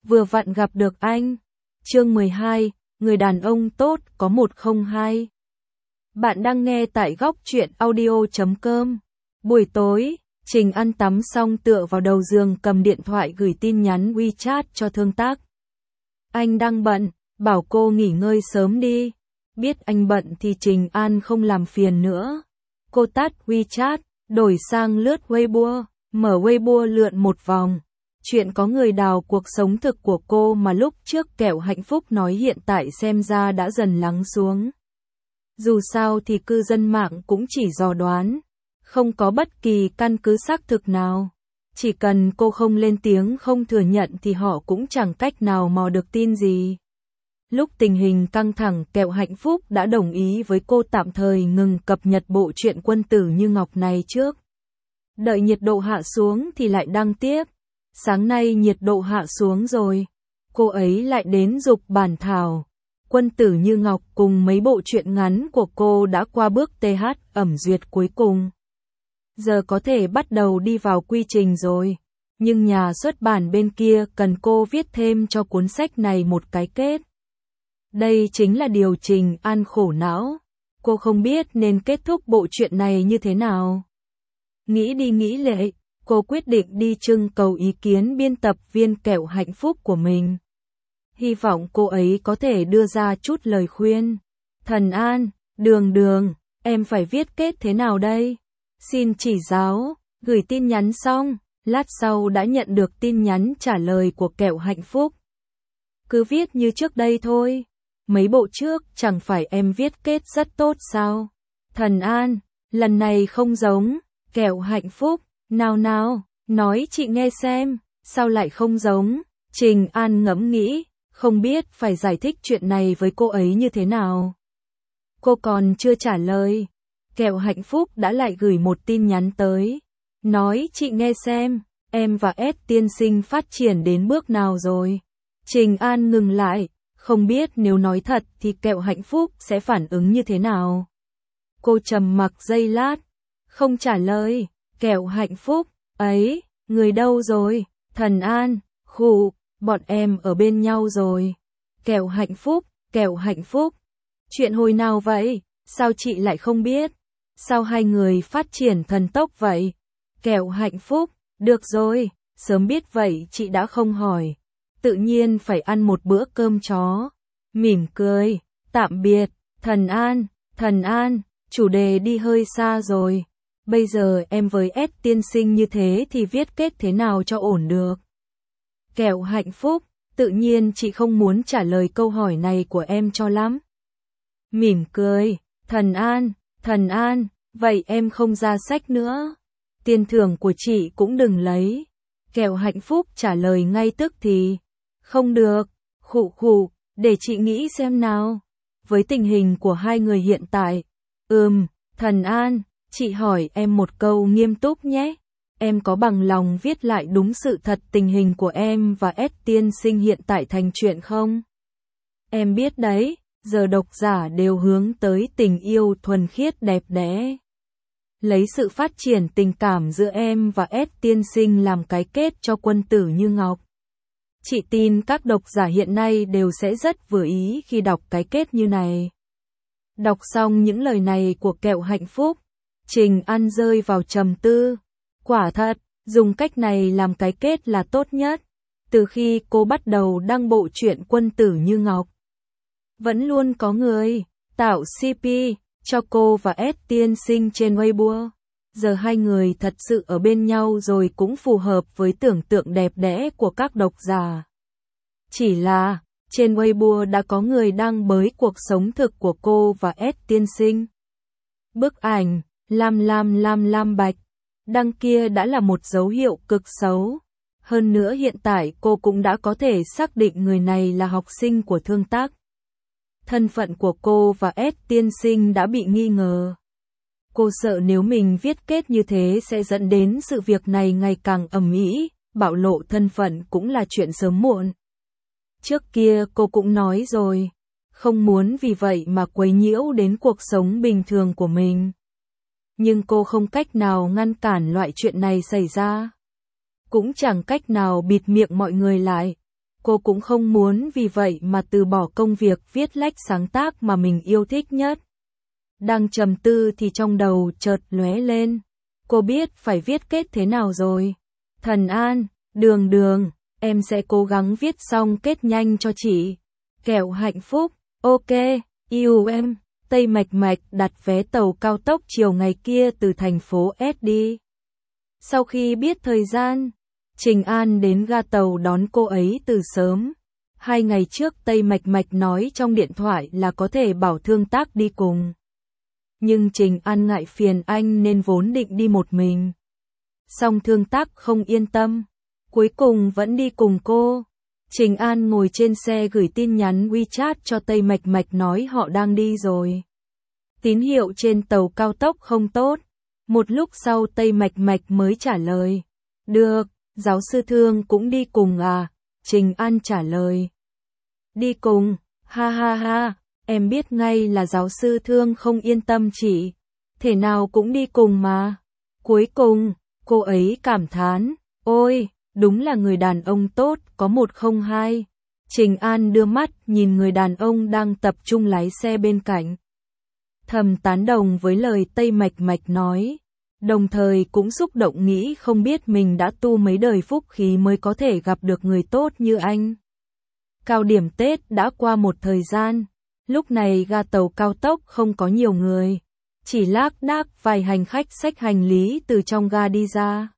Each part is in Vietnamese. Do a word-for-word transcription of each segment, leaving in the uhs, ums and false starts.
vừa vặn gặp được anh. Chương mười hai, người đàn ông tốt có một không hai. Bạn đang nghe tại góc truyện audio chấm com. Buổi tối, Trình ăn tắm xong tựa vào đầu giường cầm điện thoại gửi tin nhắn WeChat cho Thương Tác. Anh đang bận, bảo cô nghỉ ngơi sớm đi. Biết anh bận thì Trình An không làm phiền nữa. Cô tắt WeChat, đổi sang lướt Weibo, mở Weibo lượn một vòng. Chuyện có người đào cuộc sống thực của cô mà lúc trước Kẹo Hạnh Phúc nói hiện tại xem ra đã dần lắng xuống. Dù sao thì cư dân mạng cũng chỉ dò đoán, không có bất kỳ căn cứ xác thực nào. Chỉ cần cô không lên tiếng không thừa nhận thì họ cũng chẳng cách nào mò được tin gì. Lúc tình hình căng thẳng, Kẹo Hạnh Phúc đã đồng ý với cô tạm thời ngừng cập nhật bộ truyện Quân Tử Như Ngọc này trước. Đợi nhiệt độ hạ xuống thì lại đăng tiếp. Sáng nay nhiệt độ hạ xuống rồi. Cô ấy lại đến giục bản thảo. Quân Tử Như Ngọc cùng mấy bộ truyện ngắn của cô đã qua bước tê hát ẩm duyệt cuối cùng. Giờ có thể bắt đầu đi vào quy trình rồi. Nhưng nhà xuất bản bên kia cần cô viết thêm cho cuốn sách này một cái kết. Đây chính là điều Trình An khổ não. Cô không biết nên kết thúc bộ truyện này như thế nào. Nghĩ đi nghĩ lại, cô quyết định đi trưng cầu ý kiến biên tập viên Kẹo Hạnh Phúc của mình. Hy vọng cô ấy có thể đưa ra chút lời khuyên. Thần An, Đường Đường, em phải viết kết thế nào đây? Xin chỉ giáo. Gửi tin nhắn xong, lát sau đã nhận được tin nhắn trả lời của Kẹo Hạnh Phúc. Cứ viết như trước đây thôi. Mấy bộ trước chẳng phải em viết kết rất tốt sao? Thần An, lần này không giống. Kẹo Hạnh Phúc, nào nào, nói chị nghe xem, sao lại không giống? Trình An ngẫm nghĩ, không biết phải giải thích chuyện này với cô ấy như thế nào. Cô còn chưa trả lời. Kẹo Hạnh Phúc đã lại gửi một tin nhắn tới. Nói chị nghe xem, em và S tiên sinh phát triển đến bước nào rồi? Trình An ngừng lại, không biết nếu nói thật thì Kẹo Hạnh Phúc sẽ phản ứng như thế nào. Cô trầm mặc giây lát, không trả lời. Kẹo Hạnh Phúc, ấy, người đâu rồi? Thần An, khụ, bọn em ở bên nhau rồi. Kẹo Hạnh Phúc, Kẹo Hạnh Phúc, chuyện hồi nào vậy? Sao chị lại không biết? Sao hai người phát triển thần tốc vậy? Kẹo Hạnh Phúc, được rồi, sớm biết vậy chị đã không hỏi. Tự nhiên phải ăn một bữa cơm chó. Mỉm cười, tạm biệt. Thần An, Thần An, chủ đề đi hơi xa rồi. Bây giờ em với S tiên sinh như thế thì viết kết thế nào cho ổn được? Kẹo Hạnh Phúc, tự nhiên chị không muốn trả lời câu hỏi này của em cho lắm. Mỉm cười, Thần An, Thần An, vậy em không ra sách nữa. Tiền thưởng của chị cũng đừng lấy. Kẹo Hạnh Phúc trả lời ngay tức thì. Không được, khụ khụ, để chị nghĩ xem nào. Với tình hình của hai người hiện tại. Ừm, Thần An, chị hỏi em một câu nghiêm túc nhé. Em có bằng lòng viết lại đúng sự thật tình hình của em và S tiên sinh hiện tại thành chuyện không? Em biết đấy, giờ độc giả đều hướng tới tình yêu thuần khiết đẹp đẽ. Lấy sự phát triển tình cảm giữa em và S tiên sinh làm cái kết cho Quân Tử Như Ngọc. Chị tin các độc giả hiện nay đều sẽ rất vừa ý khi đọc cái kết như này. Đọc xong những lời này của Kẹo Hạnh Phúc, Trình An rơi vào trầm tư. Quả thật, dùng cách này làm cái kết là tốt nhất. Từ khi cô bắt đầu đăng bộ truyện Quân Tử Như Ngọc, vẫn luôn có người tạo xê pê cho cô và S tiên sinh trên Weibo. Giờ hai người thật sự ở bên nhau rồi cũng phù hợp với tưởng tượng đẹp đẽ của các độc giả. Chỉ là, trên Weibo đã có người đăng bới cuộc sống thực của cô và S tiên sinh. Bức ảnh, lam lam lam lam bạch, đăng kia đã là một dấu hiệu cực xấu. Hơn nữa hiện tại cô cũng đã có thể xác định người này là học sinh của Thương Tác. Thân phận của cô và S tiên sinh đã bị nghi ngờ. Cô sợ nếu mình viết kết như thế sẽ dẫn đến sự việc này ngày càng ầm ĩ, bạo lộ thân phận cũng là chuyện sớm muộn. Trước kia cô cũng nói rồi, không muốn vì vậy mà quấy nhiễu đến cuộc sống bình thường của mình. Nhưng cô không cách nào ngăn cản loại chuyện này xảy ra. Cũng chẳng cách nào bịt miệng mọi người lại. Cô cũng không muốn vì vậy mà từ bỏ công việc viết lách sáng tác mà mình yêu thích nhất. Đang trầm tư thì trong đầu chợt lóe lên. Cô biết phải viết kết thế nào rồi. Thần An, Đường Đường, em sẽ cố gắng viết xong kết nhanh cho chị. Kẹo hạnh phúc, ok, yêu em. Tây Mạch Mạch đặt vé tàu cao tốc chiều ngày kia từ thành phố S đi. Sau khi biết thời gian, Trình An đến ga tàu đón cô ấy từ sớm. Hai ngày trước Tây Mạch Mạch nói trong điện thoại là có thể bảo Thương Tác đi cùng. Nhưng Trình An ngại phiền anh nên vốn định đi một mình. Song Thương Tác không yên tâm, cuối cùng vẫn đi cùng cô. Trình An ngồi trên xe gửi tin nhắn WeChat cho Tây Mạch Mạch nói họ đang đi rồi. Tín hiệu trên tàu cao tốc không tốt. Một lúc sau Tây Mạch Mạch mới trả lời. Được, giáo sư Thương cũng đi cùng à? Trình An trả lời. Đi cùng, ha ha ha, em biết ngay là giáo sư Thương không yên tâm chị. Thể nào cũng đi cùng mà. Cuối cùng, cô ấy cảm thán. Ôi, đúng là người đàn ông tốt, có một không hai. Trình An đưa mắt nhìn người đàn ông đang tập trung lái xe bên cạnh. Thầm tán đồng với lời Tây Mạch Mạch nói. Đồng thời cũng xúc động nghĩ không biết mình đã tu mấy đời phúc khí mới có thể gặp được người tốt như anh. Cao điểm Tết đã qua một thời gian. Lúc này ga tàu cao tốc không có nhiều người. Chỉ lác đác vài hành khách xách hành lý từ trong ga đi ra.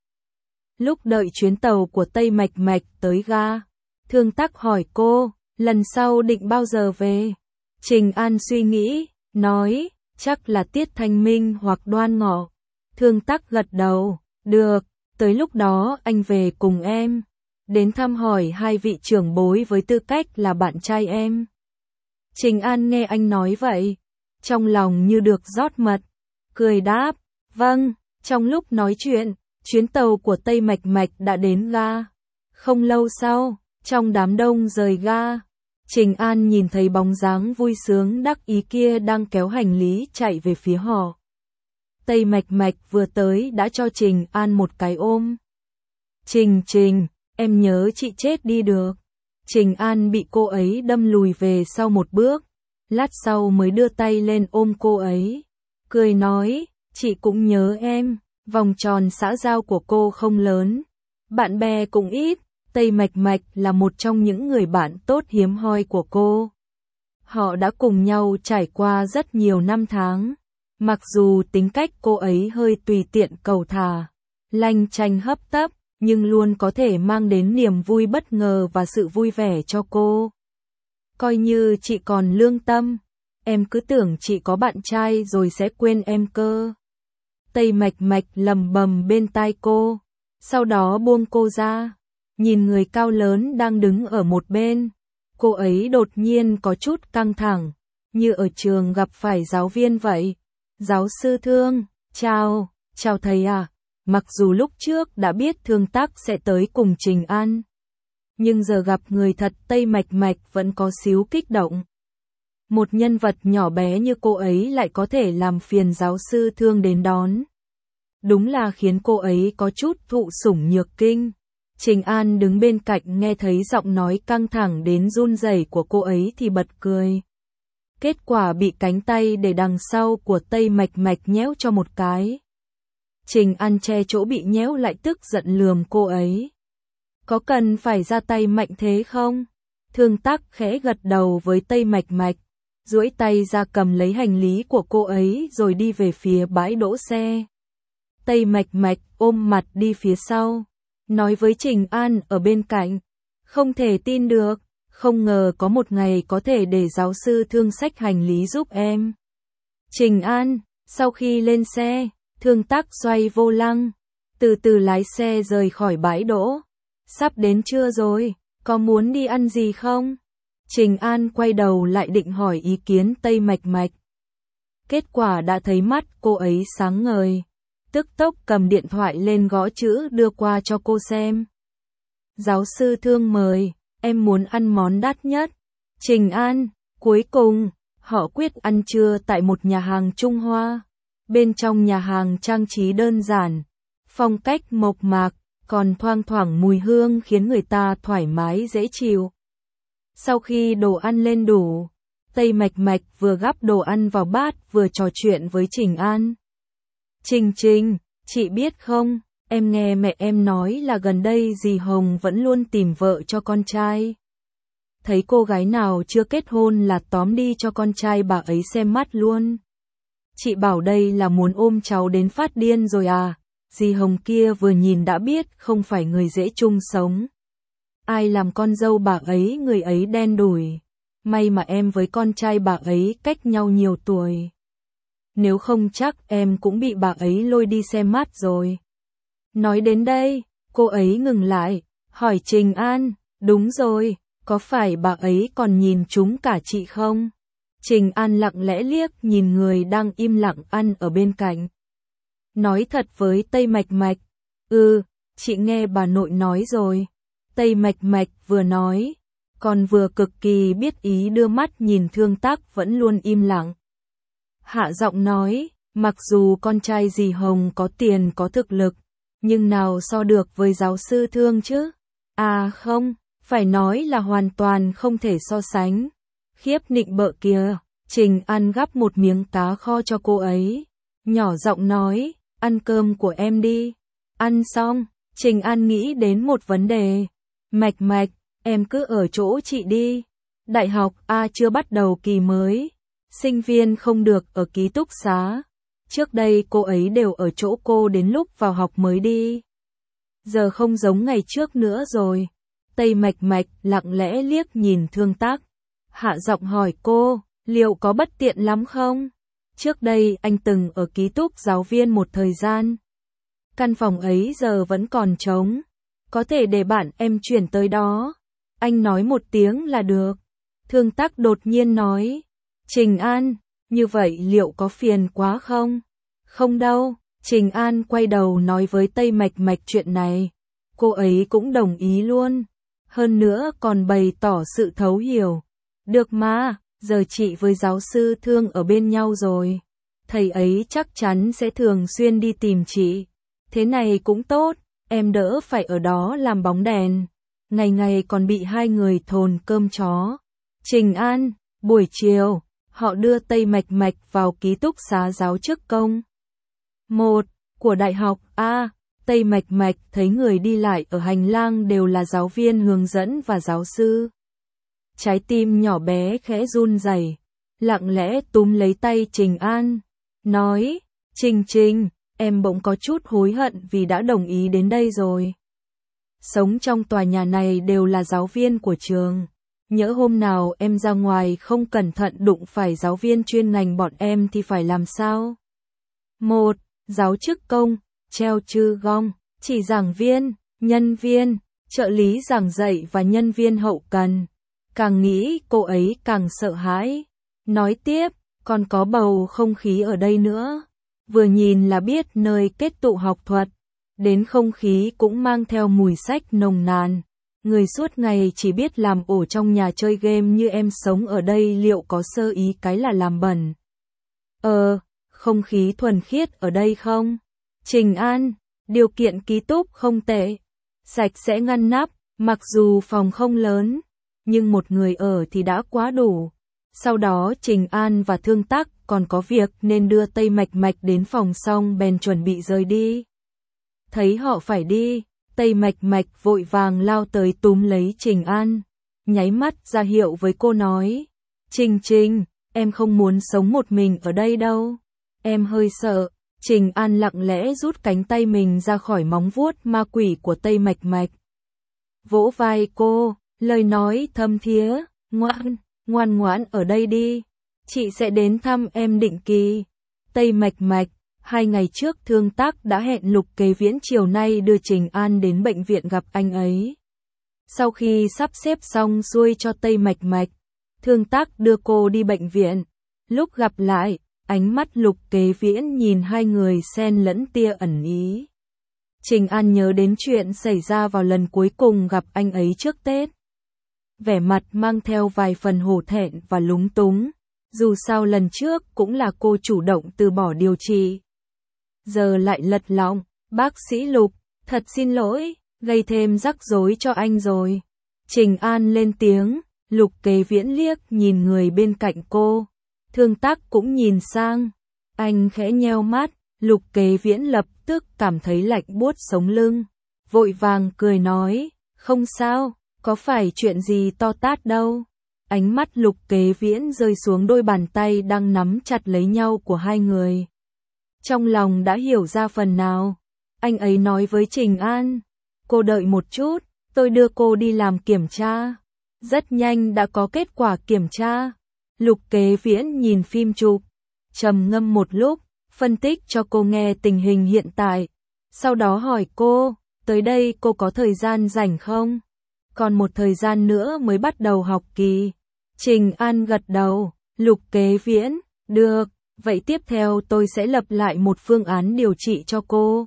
Lúc đợi chuyến tàu của Tây Mạch Mạch tới ga, Thương Tác hỏi cô, lần sau định bao giờ về? Trình An suy nghĩ, nói, chắc là tiết Thanh Minh hoặc Đoan Ngọ. Thương Tác gật đầu, được, tới lúc đó anh về cùng em. Đến thăm hỏi hai vị trưởng bối với tư cách là bạn trai em. Trình An nghe anh nói vậy, trong lòng như được rót mật, cười đáp, vâng. Trong lúc nói chuyện, chuyến tàu của Tây Mạch Mạch đã đến ga. Không lâu sau, trong đám đông rời ga, Trình An nhìn thấy bóng dáng vui sướng đắc ý kia đang kéo hành lý chạy về phía họ. Tây Mạch Mạch vừa tới đã cho Trình An một cái ôm. Trình Trình, em nhớ chị chết đi được. Trình An bị cô ấy đâm lùi về sau một bước, lát sau mới đưa tay lên ôm cô ấy. Cười nói, chị cũng nhớ em, vòng tròn xã giao của cô không lớn. Bạn bè cũng ít, Tây Mạch Mạch là một trong những người bạn tốt hiếm hoi của cô. Họ đã cùng nhau trải qua rất nhiều năm tháng. Mặc dù tính cách cô ấy hơi tùy tiện cầu thả, lanh chanh hấp tấp, nhưng luôn có thể mang đến niềm vui bất ngờ và sự vui vẻ cho cô. Coi như chị còn lương tâm, em cứ tưởng chị có bạn trai rồi sẽ quên em cơ. Tây Mạch Mạch lầm bầm bên tai cô, sau đó buông cô ra, nhìn người cao lớn đang đứng ở một bên. Cô ấy đột nhiên có chút căng thẳng, như ở trường gặp phải giáo viên vậy. Giáo sư Thương, chào, chào thầy à. Mặc dù lúc trước đã biết Thương Tác sẽ tới cùng Trình An, nhưng giờ gặp người thật Tây Mạch Mạch vẫn có xíu kích động. Một nhân vật nhỏ bé như cô ấy lại có thể làm phiền giáo sư Thương đến đón. Đúng là khiến cô ấy có chút thụ sủng nhược kinh. Trình An đứng bên cạnh nghe thấy giọng nói căng thẳng đến run rẩy của cô ấy thì bật cười. Kết quả bị cánh tay để đằng sau của Tây Mạch Mạch nhéo cho một cái. Trình An che chỗ bị nhéo lại tức giận lườm cô ấy. Có cần phải ra tay mạnh thế không? Thương Tác khẽ gật đầu với Tây Mạch Mạch, duỗi tay ra cầm lấy hành lý của cô ấy rồi đi về phía bãi đỗ xe. Tây Mạch Mạch ôm mặt đi phía sau, nói với Trình An ở bên cạnh, không thể tin được, không ngờ có một ngày có thể để giáo sư Thương xách hành lý giúp em. Trình An, sau khi lên xe, Thương Tác xoay vô lăng, từ từ lái xe rời khỏi bãi đỗ. Sắp đến trưa rồi, có muốn đi ăn gì không? Trình An quay đầu lại định hỏi ý kiến Tây Mạch Mạch. Kết quả đã thấy mắt cô ấy sáng ngời, tức tốc cầm điện thoại lên gõ chữ đưa qua cho cô xem. Giáo sư Thương mời, em muốn ăn món đắt nhất. Trình An, cuối cùng, họ quyết ăn trưa tại một nhà hàng Trung Hoa. Bên trong nhà hàng trang trí đơn giản, phong cách mộc mạc, còn thoang thoảng mùi hương khiến người ta thoải mái dễ chịu. Sau khi đồ ăn lên đủ, Tây Mạch Mạch vừa gắp đồ ăn vào bát vừa trò chuyện với Trình An. Trình Trình, chị biết không, em nghe mẹ em nói là gần đây dì Hồng vẫn luôn tìm vợ cho con trai. Thấy cô gái nào chưa kết hôn là tóm đi cho con trai bà ấy xem mắt luôn. Chị bảo đây là muốn ôm cháu đến phát điên rồi à, dì Hồng kia vừa nhìn đã biết không phải người dễ chung sống. Ai làm con dâu bà ấy người ấy đen đủi. May mà em với con trai bà ấy cách nhau nhiều tuổi. Nếu không chắc em cũng bị bà ấy lôi đi xem mắt rồi. Nói đến đây, cô ấy ngừng lại, hỏi Trình An, đúng rồi, có phải bà ấy còn nhìn chúng cả chị không? Trình An lặng lẽ liếc nhìn người đang im lặng ăn ở bên cạnh. Nói thật với Tây Mạch Mạch, ừ, chị nghe bà nội nói rồi. Tây Mạch Mạch vừa nói, còn vừa cực kỳ biết ý đưa mắt nhìn Thương Tác vẫn luôn im lặng. Hạ giọng nói, mặc dù con trai dì Hồng có tiền có thực lực, nhưng nào so được với giáo sư Thương chứ? À không, phải nói là hoàn toàn không thể so sánh. Khiếp nịnh bợ kìa, Trình An gắp một miếng cá kho cho cô ấy. Nhỏ giọng nói, ăn cơm của em đi. Ăn xong, Trình An nghĩ đến một vấn đề. Mạch Mạch, em cứ ở chỗ chị đi. Đại học A chưa bắt đầu kỳ mới. Sinh viên không được ở ký túc xá. Trước đây cô ấy đều ở chỗ cô đến lúc vào học mới đi. Giờ không giống ngày trước nữa rồi. Tây Mạch Mạch lặng lẽ liếc nhìn Thương Tác. Hạ giọng hỏi cô, liệu có bất tiện lắm không? Trước đây anh từng ở ký túc giáo viên một thời gian. Căn phòng ấy giờ vẫn còn trống. Có thể để bạn em chuyển tới đó. Anh nói một tiếng là được. Thương Tác đột nhiên nói. Trình An, như vậy liệu có phiền quá không? Không đâu. Trình An quay đầu nói với Tây Mạch Mạch chuyện này. Cô ấy cũng đồng ý luôn. Hơn nữa còn bày tỏ sự thấu hiểu. Được mà, giờ chị với giáo sư Thương ở bên nhau rồi. Thầy ấy chắc chắn sẽ thường xuyên đi tìm chị. Thế này cũng tốt, em đỡ phải ở đó làm bóng đèn. Ngày ngày còn bị hai người thồn cơm chó. Trình An, buổi chiều, họ đưa Tây Mạch Mạch vào ký túc xá giáo chức công. Một, của đại học A, Tây Mạch Mạch thấy người đi lại ở hành lang đều là giáo viên hướng dẫn và giáo sư. Trái tim nhỏ bé khẽ run rẩy, lặng lẽ túm lấy tay Trình An, nói, Trình Trình, em bỗng có chút hối hận vì đã đồng ý đến đây rồi. Sống trong tòa nhà này đều là giáo viên của trường. Nhỡ hôm nào em ra ngoài không cẩn thận đụng phải giáo viên chuyên ngành bọn em thì phải làm sao? Một, giáo chức công, treo chư gong, chỉ giảng viên, nhân viên, trợ lý giảng dạy và nhân viên hậu cần. Càng nghĩ cô ấy càng sợ hãi. Nói tiếp, còn có bầu không khí ở đây nữa. Vừa nhìn là biết nơi kết tụ học thuật. Đến không khí cũng mang theo mùi sách nồng nàn. Người suốt ngày chỉ biết làm ổ trong nhà chơi game như em sống ở đây liệu có sơ ý cái là làm bẩn. Ờ, không khí thuần khiết ở đây không? Trình An, điều kiện ký túc không tệ. Sạch sẽ ngăn nắp, mặc dù phòng không lớn, nhưng một người ở thì đã quá đủ. Sau đó Trình An và Thương Tác còn có việc nên đưa Tây Mạch Mạch đến phòng xong bèn chuẩn bị rời đi. Thấy họ phải đi, Tây Mạch Mạch vội vàng lao tới túm lấy Trình An, nháy mắt ra hiệu với cô nói, Trình Trình, em không muốn sống một mình ở đây đâu, em hơi sợ. Trình An lặng lẽ rút cánh tay mình ra khỏi móng vuốt ma quỷ của Tây Mạch Mạch. Vỗ vai cô, lời nói thâm thía, ngoan, ngoan ngoãn ở đây đi, chị sẽ đến thăm em định kỳ. Tây Mạch Mạch, hai ngày trước Thương Tác đã hẹn Lục Kế Viễn chiều nay đưa Trình An đến bệnh viện gặp anh ấy. Sau khi sắp xếp xong xuôi cho Tây Mạch Mạch, Thương Tác đưa cô đi bệnh viện. Lúc gặp lại, ánh mắt Lục Kế Viễn nhìn hai người xen lẫn tia ẩn ý. Trình An nhớ đến chuyện xảy ra vào lần cuối cùng gặp anh ấy trước Tết. Vẻ mặt mang theo vài phần hổ thẹn và lúng túng. Dù sao lần trước cũng là cô chủ động từ bỏ điều trị. Giờ lại lật lọng, bác sĩ Lục, thật xin lỗi, gây thêm rắc rối cho anh rồi. Trình An lên tiếng, Lục Kế Viễn liếc nhìn người bên cạnh cô. Thương Tác cũng nhìn sang. Anh khẽ nheo mắt, Lục Kế Viễn lập tức cảm thấy lạnh buốt sống lưng. Vội vàng cười nói, không sao, có phải chuyện gì to tát đâu. Ánh mắt Lục Kế Viễn rơi xuống đôi bàn tay đang nắm chặt lấy nhau của hai người. Trong lòng đã hiểu ra phần nào. Anh ấy nói với Trình An, cô đợi một chút, tôi đưa cô đi làm kiểm tra. Rất nhanh đã có kết quả kiểm tra. Lục Kế Viễn nhìn phim chụp, trầm ngâm một lúc, phân tích cho cô nghe tình hình hiện tại. Sau đó hỏi cô, tới đây cô có thời gian rảnh không? Còn một thời gian nữa mới bắt đầu học kỳ. Trình An gật đầu. Lục Kế Viễn, được, vậy tiếp theo tôi sẽ lập lại một phương án điều trị cho cô.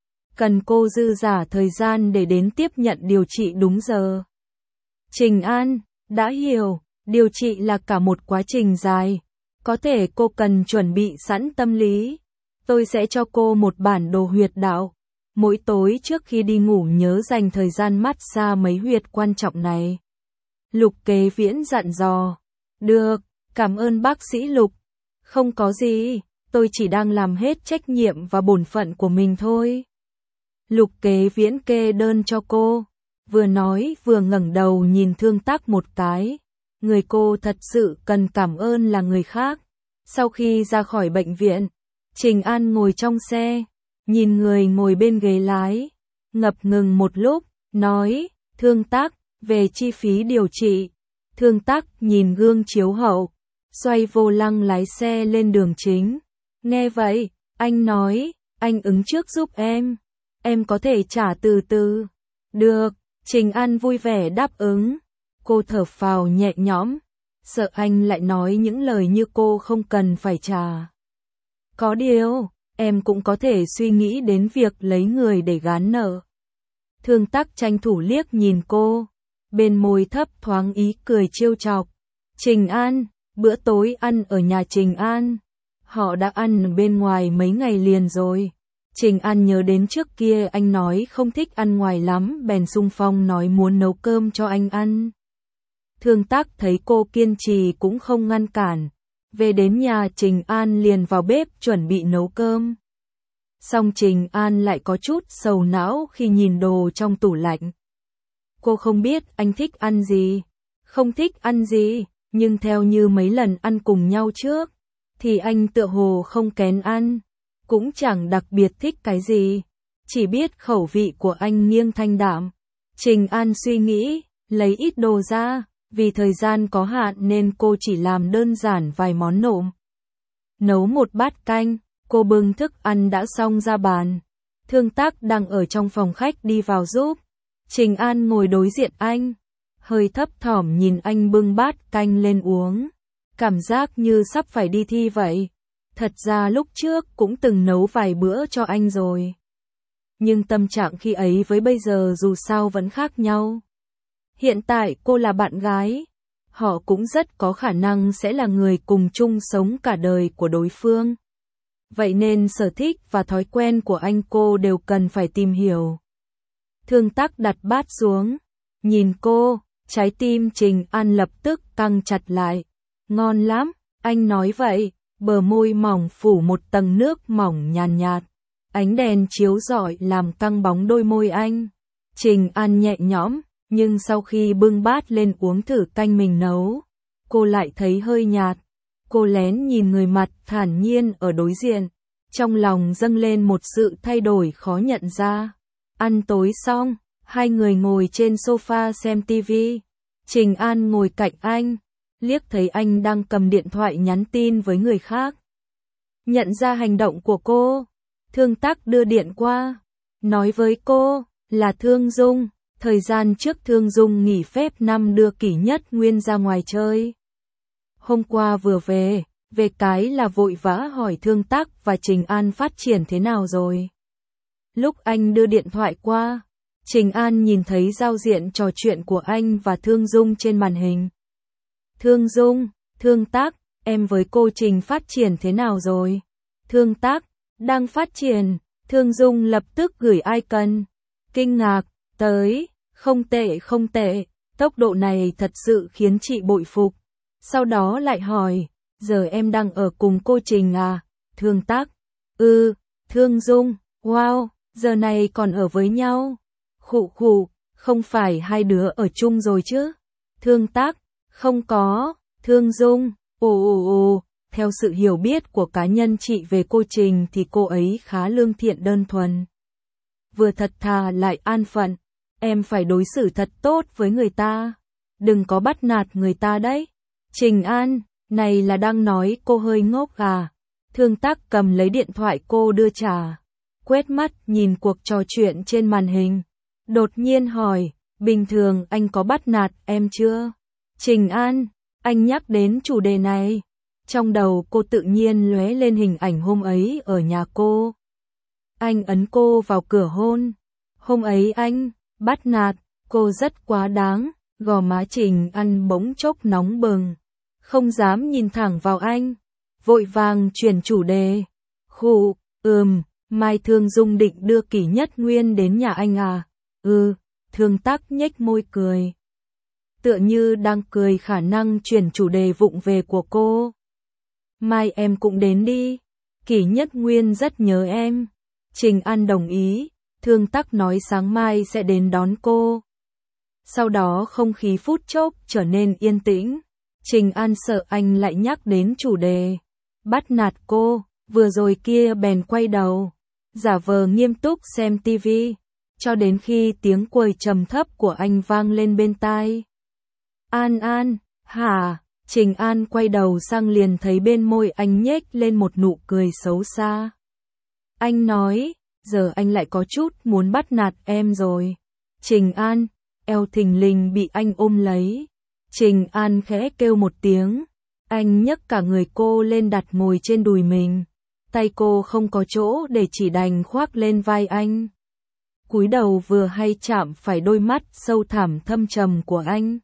Cần cô dư dả thời gian để đến tiếp nhận điều trị đúng giờ. Trình An, đã hiểu, điều trị là cả một quá trình dài. Có thể cô cần chuẩn bị sẵn tâm lý. Tôi sẽ cho cô một bản đồ huyệt đạo. Mỗi tối trước khi đi ngủ nhớ dành thời gian massage mấy huyệt quan trọng này. Lục Kế Viễn dặn dò. Được, cảm ơn bác sĩ Lục. Không có gì, tôi chỉ đang làm hết trách nhiệm và bổn phận của mình thôi. Lục Kế Viễn kê đơn cho cô. Vừa nói vừa ngẩng đầu nhìn Thương Tác một cái. Người cô thật sự cần cảm ơn là người khác. Sau khi ra khỏi bệnh viện, Trình An ngồi trong xe, nhìn người ngồi bên ghế lái, ngập ngừng một lúc, nói, Thương Tác, về chi phí điều trị. Thương Tác nhìn gương chiếu hậu, xoay vô lăng lái xe lên đường chính. Nghe vậy, anh nói, anh ứng trước giúp em, em có thể trả từ từ. Được, Trình An vui vẻ đáp ứng. Cô thở phào nhẹ nhõm, sợ anh lại nói những lời như cô không cần phải trả. Có điều, em cũng có thể suy nghĩ đến việc lấy người để gán nợ. Thương Tác tranh thủ liếc nhìn cô, bên môi thấp thoáng ý cười trêu chọc. Trình An, bữa tối ăn ở nhà Trình An. Họ đã ăn bên ngoài mấy ngày liền rồi. Trình An nhớ đến trước kia anh nói không thích ăn ngoài lắm, bèn xung phong nói muốn nấu cơm cho anh ăn. Thương Tác thấy cô kiên trì cũng không ngăn cản. Về đến nhà Trình An liền vào bếp chuẩn bị nấu cơm. Song Trình An lại có chút sầu não khi nhìn đồ trong tủ lạnh. Cô không biết anh thích ăn gì, không thích ăn gì, nhưng theo như mấy lần ăn cùng nhau trước, thì anh tựa hồ không kén ăn, cũng chẳng đặc biệt thích cái gì, chỉ biết khẩu vị của anh nghiêng thanh đạm. Trình An suy nghĩ, lấy ít đồ ra, vì thời gian có hạn nên cô chỉ làm đơn giản vài món nộm. Nấu một bát canh, cô bưng thức ăn đã xong ra bàn. Thương Tác đang ở trong phòng khách đi vào giúp. Trình An ngồi đối diện anh, hơi thấp thỏm nhìn anh bưng bát canh lên uống. Cảm giác như sắp phải đi thi vậy. Thật ra lúc trước cũng từng nấu vài bữa cho anh rồi. Nhưng tâm trạng khi ấy với bây giờ dù sao vẫn khác nhau. Hiện tại cô là bạn gái, họ cũng rất có khả năng sẽ là người cùng chung sống cả đời của đối phương. Vậy nên sở thích và thói quen của anh cô đều cần phải tìm hiểu. Thương Tác đặt bát xuống, nhìn cô, trái tim Trình An lập tức căng chặt lại. Ngon lắm, anh nói vậy, bờ môi mỏng phủ một tầng nước mỏng nhàn nhạt, nhạt. Ánh đèn chiếu rọi làm căng bóng đôi môi anh. Trình An nhẹ nhõm, nhưng sau khi bưng bát lên uống thử canh mình nấu, cô lại thấy hơi nhạt. Cô lén nhìn người mặt thản nhiên ở đối diện, trong lòng dâng lên một sự thay đổi khó nhận ra. Ăn tối xong, hai người ngồi trên sofa xem tivi. Trình An ngồi cạnh anh, liếc thấy anh đang cầm điện thoại nhắn tin với người khác. Nhận ra hành động của cô, Thương Tác đưa điện qua, nói với cô, là Thương Dung. Thời gian trước Thương Dung nghỉ phép năm đưa Kỷ Nhất Nguyên ra ngoài chơi. Hôm qua vừa về, về cái là vội vã hỏi Thương Tác và Trình An phát triển thế nào rồi. Lúc anh đưa điện thoại qua, Trình An nhìn thấy giao diện trò chuyện của anh và Thương Dung trên màn hình. Thương Dung, Thương Tác, em với cô Trình phát triển thế nào rồi? Thương Tác, đang phát triển. Thương Dung lập tức gửi icon. Kinh ngạc, tới, không tệ không tệ, Tốc độ này thật sự khiến chị bội phục. Sau đó lại hỏi, giờ em đang ở cùng cô Trình à? Thương Tác, ừ, Thương Dung, wow, giờ này còn ở với nhau. Khụ khụ, không phải hai đứa ở chung rồi chứ? Thương Tác, không có. Thương Dung, ồ ồ ồ, theo sự hiểu biết của cá nhân chị về cô Trình thì cô ấy khá lương thiện đơn thuần. Vừa thật thà lại an phận, em phải đối xử thật tốt với người ta. Đừng có bắt nạt người ta đấy. Trình An, này là đang nói cô hơi ngốc à? Thương Tác cầm lấy điện thoại cô đưa trả. Quét mắt nhìn cuộc trò chuyện trên màn hình. Đột nhiên hỏi, bình thường anh có bắt nạt em chưa? Trình An, anh nhắc đến chủ đề này. Trong đầu cô tự nhiên lóe lên hình ảnh hôm ấy ở nhà cô. Anh ấn cô vào cửa hôn. Hôm ấy anh bắt nạt cô rất quá đáng. Gò má Trình An bỗng chốc nóng bừng, không dám nhìn thẳng vào anh, vội vàng chuyển chủ đề. Khụ, ừm, Mai Thương Dung định đưa Kỷ Nhất Nguyên đến nhà anh à? Ừ, Thương Tác nhếch môi cười. Tựa như đang cười khả năng chuyển chủ đề vụng về của cô. Mai em cũng đến đi, Kỷ Nhất Nguyên rất nhớ em. Trình An đồng ý, Thương Tác nói sáng mai sẽ đến đón cô. Sau đó không khí phút chốc trở nên yên tĩnh. Trình An sợ anh lại nhắc đến chủ đề bắt nạt cô, vừa rồi kia bèn quay đầu, giả vờ nghiêm túc xem tivi, cho đến khi tiếng quầy trầm thấp của anh vang lên bên tai. An An, hả? Trình An quay đầu sang liền thấy bên môi anh nhếch lên một nụ cười xấu xa. Anh nói, giờ anh lại có chút muốn bắt nạt em rồi. Trình An, eo thình lình bị anh ôm lấy. Trình An khẽ kêu một tiếng. Anh nhấc cả người cô lên đặt ngồi trên đùi mình. Tay cô không có chỗ để chỉ đành khoác lên vai anh. Cúi đầu vừa hay chạm phải đôi mắt sâu thẳm thâm trầm của anh.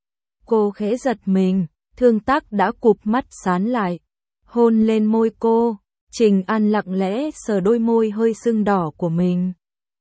Cô khẽ giật mình, Thương Tác đã cụp mắt sán lại, hôn lên môi cô. Trình An lặng lẽ sờ đôi môi hơi sưng đỏ của mình.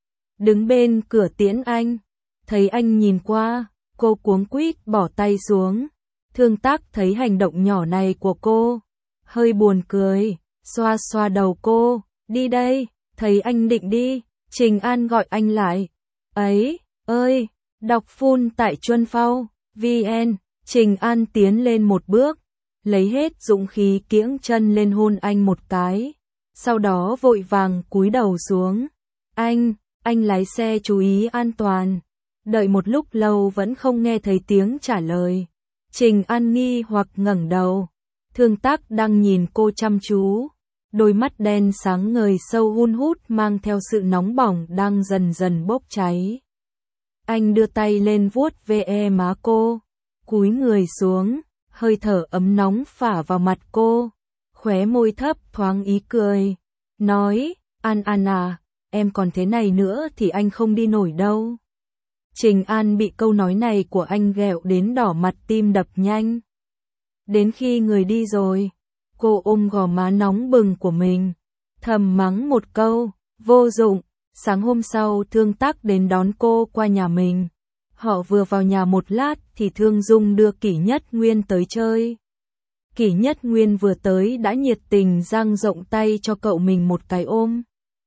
Đứng bên cửa tiễn anh, thấy anh nhìn qua, cô cuống quýt bỏ tay xuống. Thương Tác thấy hành động nhỏ này của cô, hơi buồn cười, xoa xoa đầu cô, đi đây, thấy anh định đi. Trình An gọi anh lại. Ấy, ơi, đọc full tại Chuân Phao, vn. Trình An tiến lên một bước, lấy hết dũng khí kiễng chân lên hôn anh một cái, sau đó vội vàng cúi đầu xuống. Anh, anh lái xe chú ý an toàn. Đợi một lúc lâu vẫn không nghe thấy tiếng trả lời. Trình An nghi hoặc ngẩng đầu. Thương Tác đang nhìn cô chăm chú. Đôi mắt đen sáng ngời sâu hun hút mang theo sự nóng bỏng đang dần dần bốc cháy. Anh đưa tay lên vuốt ve má cô, cúi người xuống, hơi thở ấm nóng phả vào mặt cô, khóe môi thấp thoáng ý cười, nói, An An à, em còn thế này nữa thì anh không đi nổi đâu. Trình An bị câu nói này của anh ghẹo đến đỏ mặt tim đập nhanh. Đến khi người đi rồi, cô ôm gò má nóng bừng của mình, thầm mắng một câu, vô dụng. Sáng hôm sau Thương Tác đến đón cô qua nhà mình. Họ vừa vào nhà một lát thì Thương Dung đưa Kỷ Nhất Nguyên tới chơi. Kỷ Nhất Nguyên vừa tới đã nhiệt tình dang rộng tay cho cậu mình một cái ôm.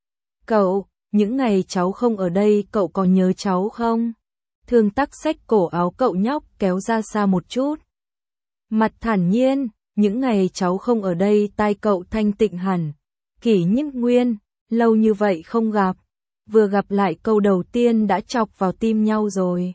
Cậu, những ngày cháu không ở đây cậu có nhớ cháu không? Thương Tác xách cổ áo cậu nhóc kéo ra xa một chút. Mặt thản nhiên, những ngày cháu không ở đây tai cậu thanh tịnh hẳn. Kỷ Nhất Nguyên, lâu như vậy không gặp. Vừa gặp lại câu đầu tiên đã chọc vào tim nhau rồi.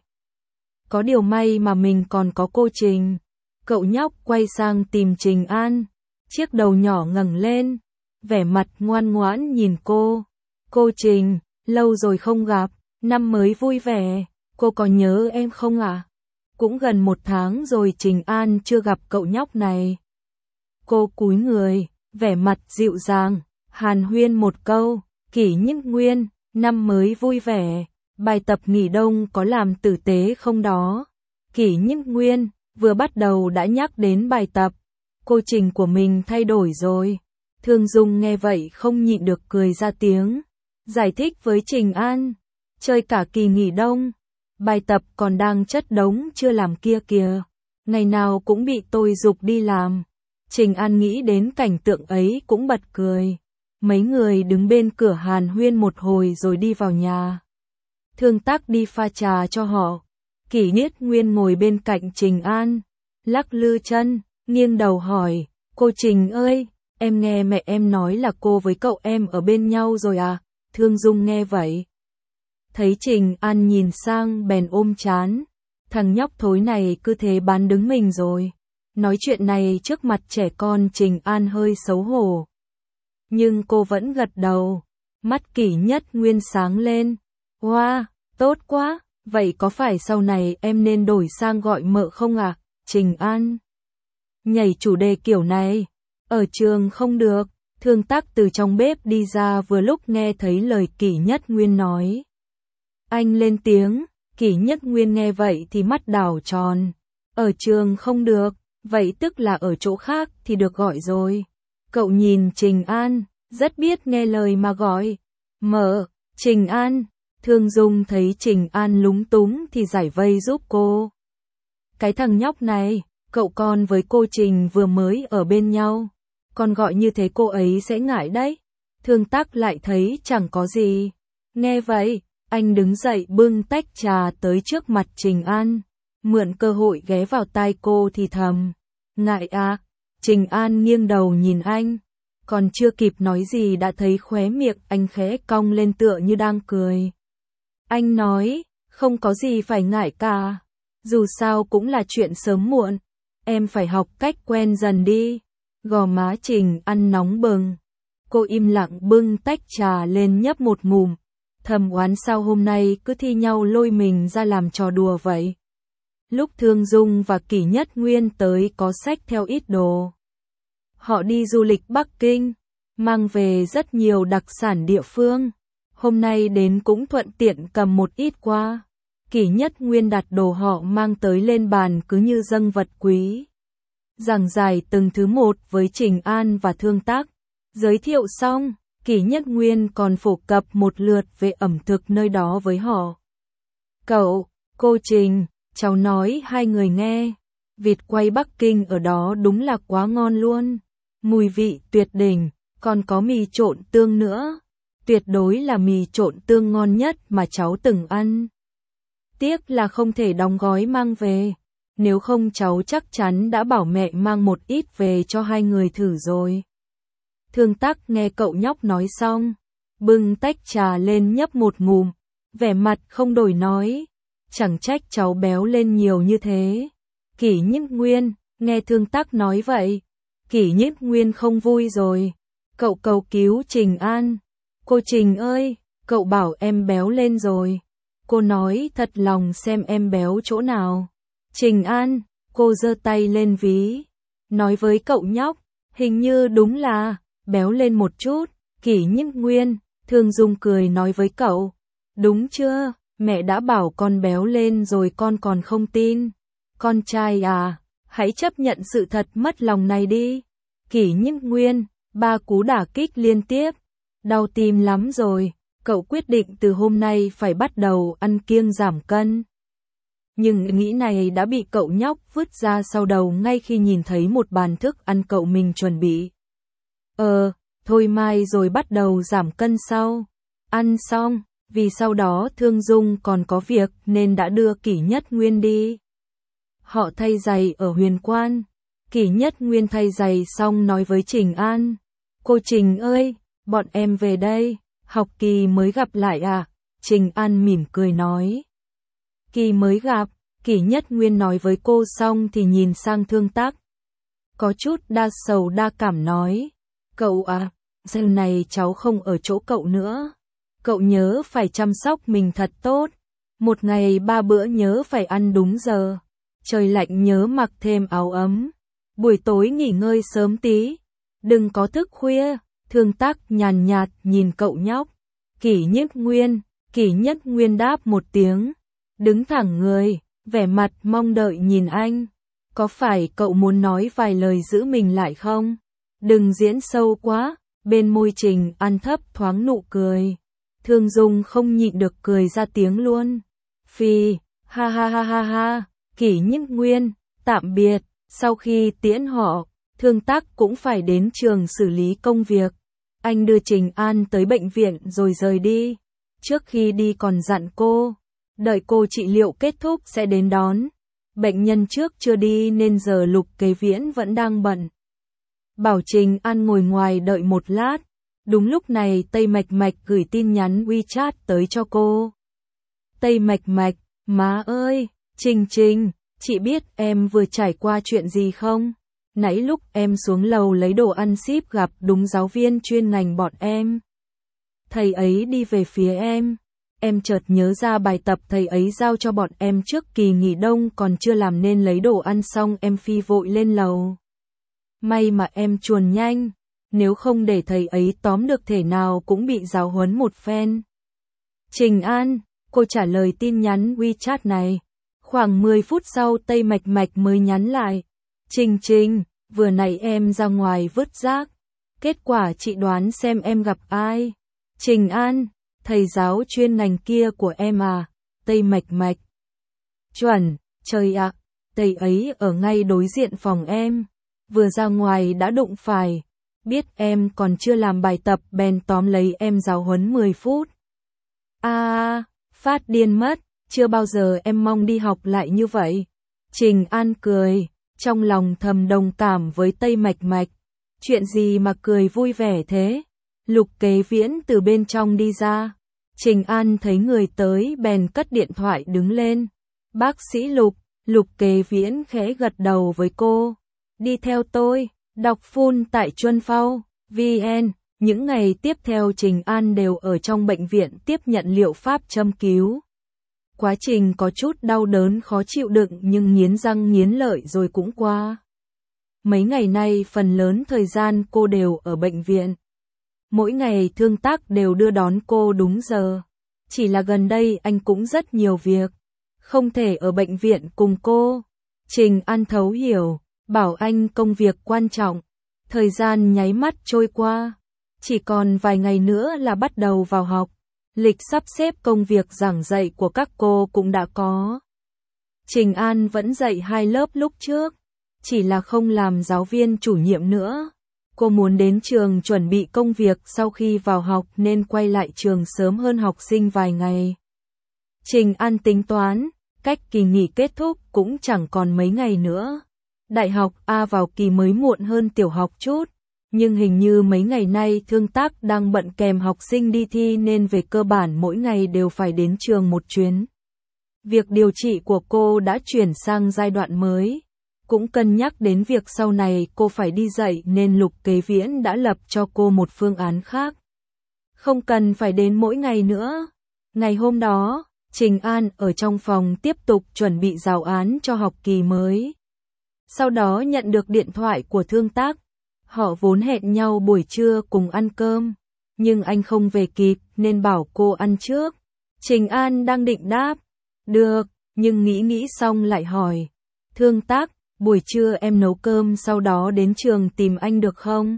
Có điều may mà mình còn có cô Trình. Cậu nhóc quay sang tìm Trình An. Chiếc đầu nhỏ ngẩng lên, vẻ mặt ngoan ngoãn nhìn cô. Cô Trình, lâu rồi không gặp, năm mới vui vẻ, cô có nhớ em không ạ? À? Cũng gần một tháng rồi Trình An chưa gặp cậu nhóc này. Cô cúi người, vẻ mặt dịu dàng, hàn huyên một câu, Kỷ Nhất Nguyên, năm mới vui vẻ, bài tập nghỉ đông có làm tử tế không đó? Kỷ Nhất Nguyên, vừa bắt đầu đã nhắc đến bài tập, cô Trình của mình thay đổi rồi. Thương Dung nghe vậy không nhịn được cười ra tiếng, giải thích với Trình An, chơi cả kỳ nghỉ đông, bài tập còn đang chất đống chưa làm kia kìa, ngày nào cũng bị tôi giục đi làm. Trình An nghĩ đến cảnh tượng ấy cũng bật cười. Mấy người đứng bên cửa hàn huyên một hồi rồi đi vào nhà. Thương Tác đi pha trà cho họ. Kỷ Niết Nguyên ngồi bên cạnh Trình An, lắc lư chân, nghiêng đầu hỏi, cô Trình ơi, em nghe mẹ em nói là cô với cậu em ở bên nhau rồi à? Thương Dung nghe vậy. Thấy Trình An nhìn sang bèn ôm chán. Thằng nhóc thối này cứ thế bán đứng mình rồi. Nói chuyện này trước mặt trẻ con Trình An hơi xấu hổ. Nhưng cô vẫn gật đầu. Mắt Kỷ Nhất Nguyên sáng lên. Wow, tốt quá. Vậy có phải sau này em nên đổi sang gọi mợ không à? Trình An nhảy chủ đề kiểu này. Ở trường không được. Thương Tác từ trong bếp đi ra vừa lúc nghe thấy lời Kỷ Nhất Nguyên nói. Anh lên tiếng. Kỷ Nhất Nguyên nghe vậy thì mắt đảo tròn. Ở trường không được, vậy tức là ở chỗ khác thì được gọi rồi. Cậu nhìn Trình An, rất biết nghe lời mà gọi. Mợ, Trình An. Thương Dung thấy Trình An lúng túng thì giải vây giúp cô. Cái thằng nhóc này, cậu con với cô Trình vừa mới ở bên nhau. Con gọi như thế cô ấy sẽ ngại đấy. Thương Tác lại thấy chẳng có gì. Nghe vậy, anh đứng dậy bưng tách trà tới trước mặt Trình An. Mượn cơ hội ghé vào tai cô thì thầm. Ngại à? Trình An nghiêng đầu nhìn anh. Còn chưa kịp nói gì đã thấy khóe miệng anh khẽ cong lên tựa như đang cười. Anh nói, không có gì phải ngại cả. Dù sao cũng là chuyện sớm muộn. Em phải học cách quen dần đi. Gò má Trình An nóng bừng. Cô im lặng bưng tách trà lên nhấp một ngụm. Thầm oán sao hôm nay cứ thi nhau lôi mình ra làm trò đùa vậy. Lúc Thương Dung và Kỷ Nhất Nguyên tới có xách theo ít đồ. Họ đi du lịch Bắc Kinh, mang về rất nhiều đặc sản địa phương. Hôm nay đến cũng thuận tiện cầm một ít qua. Kỷ Nhất Nguyên đặt đồ họ mang tới lên bàn cứ như dâng vật quý. Giảng giải từng thứ một với Trình An và Thương Tác. Giới thiệu xong, Kỷ Nhất Nguyên còn phổ cập một lượt về ẩm thực nơi đó với họ. Cậu, cô Trình, cháu nói hai người nghe. Vịt quay Bắc Kinh ở đó đúng là quá ngon luôn. Mùi vị tuyệt đỉnh, còn có mì trộn tương nữa. Tuyệt đối là mì trộn tương ngon nhất mà cháu từng ăn. Tiếc là không thể đóng gói mang về. Nếu không cháu chắc chắn đã bảo mẹ mang một ít về cho hai người thử rồi. Thương Tác nghe cậu nhóc nói xong, bưng tách trà lên nhấp một ngụm, vẻ mặt không đổi nói. Chẳng trách cháu béo lên nhiều như thế. Kỷ Nhất Nguyên, nghe Thương Tác nói vậy. Kỷ Nhất Nguyên không vui rồi. Cậu cầu cứu Trình An. Cô Trình ơi, cậu bảo em béo lên rồi. Cô nói thật lòng xem em béo chỗ nào. Trình An, cô giơ tay lên ví. Nói với cậu nhóc, hình như đúng là béo lên một chút. Kỷ Nhất Nguyên, Thương Dung cười nói với cậu. Đúng chưa, mẹ đã bảo con béo lên rồi con còn không tin. Con trai à, hãy chấp nhận sự thật mất lòng này đi. Kỷ Nhất Nguyên, ba cú đả kích liên tiếp. Đau tim lắm rồi, cậu quyết định từ hôm nay phải bắt đầu ăn kiêng giảm cân. Nhưng nghĩ này đã bị cậu nhóc vứt ra sau đầu ngay khi nhìn thấy một bàn thức ăn cậu mình chuẩn bị. Ờ, thôi mai rồi bắt đầu giảm cân sau. Ăn xong, vì sau đó Thương Dung còn có việc nên đã đưa Kỷ Nhất Nguyên đi. Họ thay giày ở Huyền Quan. Kỷ Nhất Nguyên thay giày xong nói với Trình An. Cô Trình ơi, bọn em về đây, học Kỳ mới gặp lại à? Trình An mỉm cười nói. Kỳ mới gặp, Kỷ Nhất Nguyên nói với cô xong thì nhìn sang Thương Tác. Có chút đa sầu đa cảm nói. Cậu à, giờ này cháu không ở chỗ cậu nữa. Cậu nhớ phải chăm sóc mình thật tốt. Một ngày ba bữa nhớ phải ăn đúng giờ. Trời lạnh nhớ mặc thêm áo ấm. Buổi tối nghỉ ngơi sớm tí. Đừng có thức khuya. Thương Tác nhàn nhạt nhìn cậu nhóc. Kỷ Nhất Nguyên, Kỷ Nhất Nguyên đáp một tiếng. Đứng thẳng người, vẻ mặt mong đợi nhìn anh. Có phải cậu muốn nói vài lời giữ mình lại không? Đừng diễn sâu quá. Bên môi Trình An thấp thoáng nụ cười. Thương Dung không nhịn được cười ra tiếng luôn. Phi, Ha ha ha ha ha, Kỷ Nhất Nguyên, tạm biệt, sau khi tiễn họ, Thương Tác cũng phải đến trường xử lý công việc. Anh đưa Trình An tới bệnh viện rồi rời đi. Trước khi đi còn dặn cô, đợi cô trị liệu kết thúc sẽ đến đón. Bệnh nhân trước chưa đi nên giờ Lục Kế Viễn vẫn đang bận. Bảo Trình An ngồi ngoài đợi một lát. Đúng lúc này Tây Mạch Mạch gửi tin nhắn WeChat tới cho cô. Tây Mạch Mạch, má ơi, Trình Trình, chị biết em vừa trải qua chuyện gì không? Nãy lúc em xuống lầu lấy đồ ăn ship gặp đúng giáo viên chuyên ngành bọn em. Thầy ấy đi về phía em. Em chợt nhớ ra bài tập thầy ấy giao cho bọn em trước kỳ nghỉ đông còn chưa làm nên lấy đồ ăn xong em phi vội lên lầu. May mà em chuồn nhanh, nếu không để thầy ấy tóm được thể nào cũng bị giáo huấn một phen. Trình An, cô trả lời tin nhắn WeChat này. Khoảng mười phút sau Tây Mạch Mạch mới nhắn lại. Trình Trình, vừa nãy em ra ngoài vứt rác. Kết quả chị đoán xem em gặp ai. Trình An, thầy giáo chuyên ngành kia của em à. Tây Mạch Mạch. Chuẩn, trời ạ, thầy ấy ở ngay đối diện phòng em. Vừa ra ngoài đã đụng phải. Biết em còn chưa làm bài tập bèn tóm lấy em giáo huấn mười phút. À, phát điên mất, chưa bao giờ em mong đi học lại như vậy. Trình An cười, trong lòng thầm đồng cảm với Tây Mạch Mạch. Chuyện gì mà cười vui vẻ thế? Lục Kế Viễn từ bên trong đi ra. Trình An thấy người tới bèn cất điện thoại đứng lên. Bác sĩ Lục, Lục Kế Viễn khẽ gật đầu với cô. Đi theo tôi, đọc full tại Chuân Phao, vê en. Những ngày tiếp theo Trình An đều ở trong bệnh viện tiếp nhận liệu pháp châm cứu. Quá trình có chút đau đớn khó chịu đựng nhưng nghiến răng nghiến lợi rồi cũng qua. Mấy ngày nay phần lớn thời gian cô đều ở bệnh viện. Mỗi ngày Thương Tác đều đưa đón cô đúng giờ. Chỉ là gần đây anh cũng rất nhiều việc, không thể ở bệnh viện cùng cô. Trình An thấu hiểu, bảo anh công việc quan trọng. Thời gian nháy mắt trôi qua. Chỉ còn vài ngày nữa là bắt đầu vào học. Lịch sắp xếp công việc giảng dạy của các cô cũng đã có. Trình An vẫn dạy hai lớp lúc trước, chỉ là không làm giáo viên chủ nhiệm nữa. Cô muốn đến trường chuẩn bị công việc sau khi vào học nên quay lại trường sớm hơn học sinh vài ngày. Trình An tính toán, cách kỳ nghỉ kết thúc cũng chẳng còn mấy ngày nữa. Đại học A vào kỳ mới muộn hơn tiểu học chút. Nhưng hình như mấy ngày nay Thương Tác đang bận kèm học sinh đi thi nên về cơ bản mỗi ngày đều phải đến trường một chuyến. Việc điều trị của cô đã chuyển sang giai đoạn mới. Cũng cân nhắc đến việc sau này cô phải đi dạy nên Lục Kế Viễn đã lập cho cô một phương án khác. Không cần phải đến mỗi ngày nữa. Ngày hôm đó, Trình An ở trong phòng tiếp tục chuẩn bị giáo án cho học kỳ mới. Sau đó nhận được điện thoại của Thương Tác. Họ vốn hẹn nhau buổi trưa cùng ăn cơm, nhưng anh không về kịp nên bảo cô ăn trước. Trình An đang định đáp, được, nhưng nghĩ nghĩ xong lại hỏi, Thương Tác, buổi trưa em nấu cơm sau đó đến trường tìm anh được không?